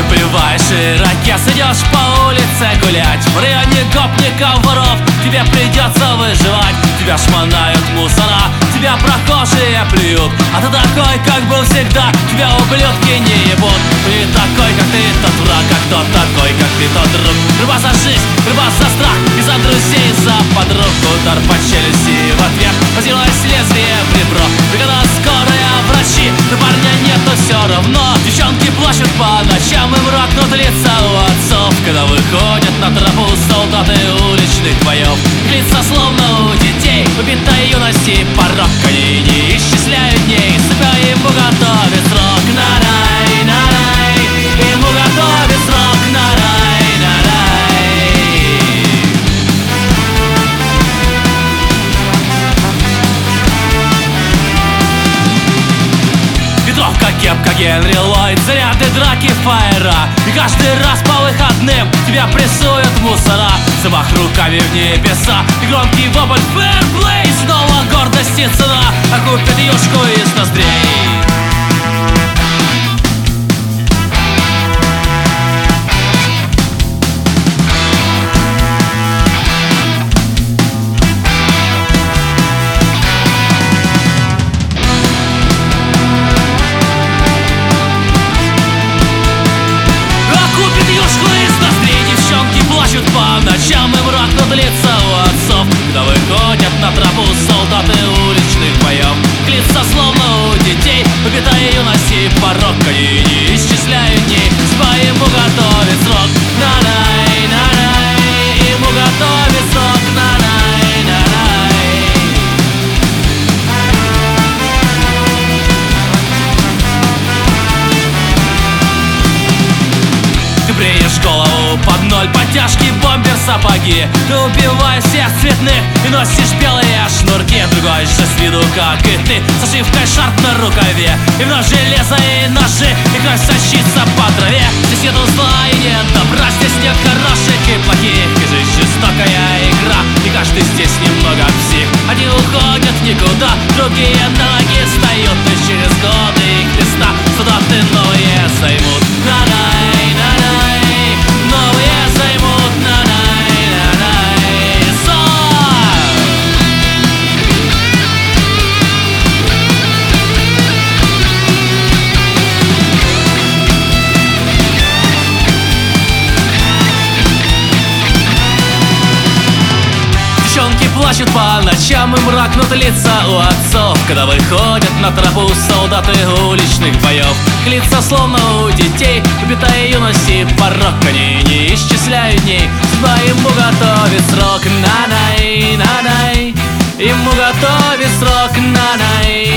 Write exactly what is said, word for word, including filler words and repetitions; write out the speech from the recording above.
Выпиваешь ирокез, идешь по улице гулять. В районе гопников, воров тебе придется выживать. Тебя шмонают мусора, тебя прохожие плюют, а ты такой, как был всегда, тебя ублюдки не ебут. Ты такой, как ты, тот враг, а кто такой, как ты, тот друг. Рыба за жизнь, рыба за страх, и за друзей, за подруг. Удар по челюсти в ответ, возилось лезвие в ребро. Бригада скорая, врачи, но парня нету все равно. Девчонки плачут по ночам, им ракнут лица у отцов, когда выходят на тропу солдаты уличных боев. Лица словно у детей, убитой юности порок. Они не исчисляют дней, себя ему готовит срок. На-рай, на-рай, ему готовит срок. На-рай, на-рай. Ветровка, кепка, Генри Ллойд, заряды, драки, фаера. И каждый раз по выходным тебя прессуют мусора. Замах руками в небеса и громкий вопль фэрплей. Снова гордости цена окупит юшку из ноздрей. По ночам им ракнут лица у отцов, когда выходят на тропу солдаты уличных боев. Лица словно у детей, убитая юности порок. Они не исчисляют дней, судьба ему готовит срок. На-най, на-най, ему готовит срок. На-най, на-най. Ты бреешь голову под ноль, подтяжки, бомбер, сапоги. Ты убиваешь всех цветных и носишь белые шнурки. Другой же с виду, как и ты, с ошибкой шарф на рукаве. И вновь железо и ножи, и кровь сочится по траве. Здесь нету зла и нет добра, здесь нет хороших и плохих. И жизнь жестокая игра, и каждый здесь немного псих. Одни уходят никуда, другие на ноги встают. И через годы их места солдаты новые займут. На-най, на-най, новые займут. На-най, на-най, сон. Девчонки плачут по ночам, им ракнут лица у отцов, когда выходят на тропу солдаты уличных боев. Лица словно у детей, убитая юности порок. Они не исчисляют дней, судьба ему готовит срок. На-най, на-най, ему готовит срок. На-най.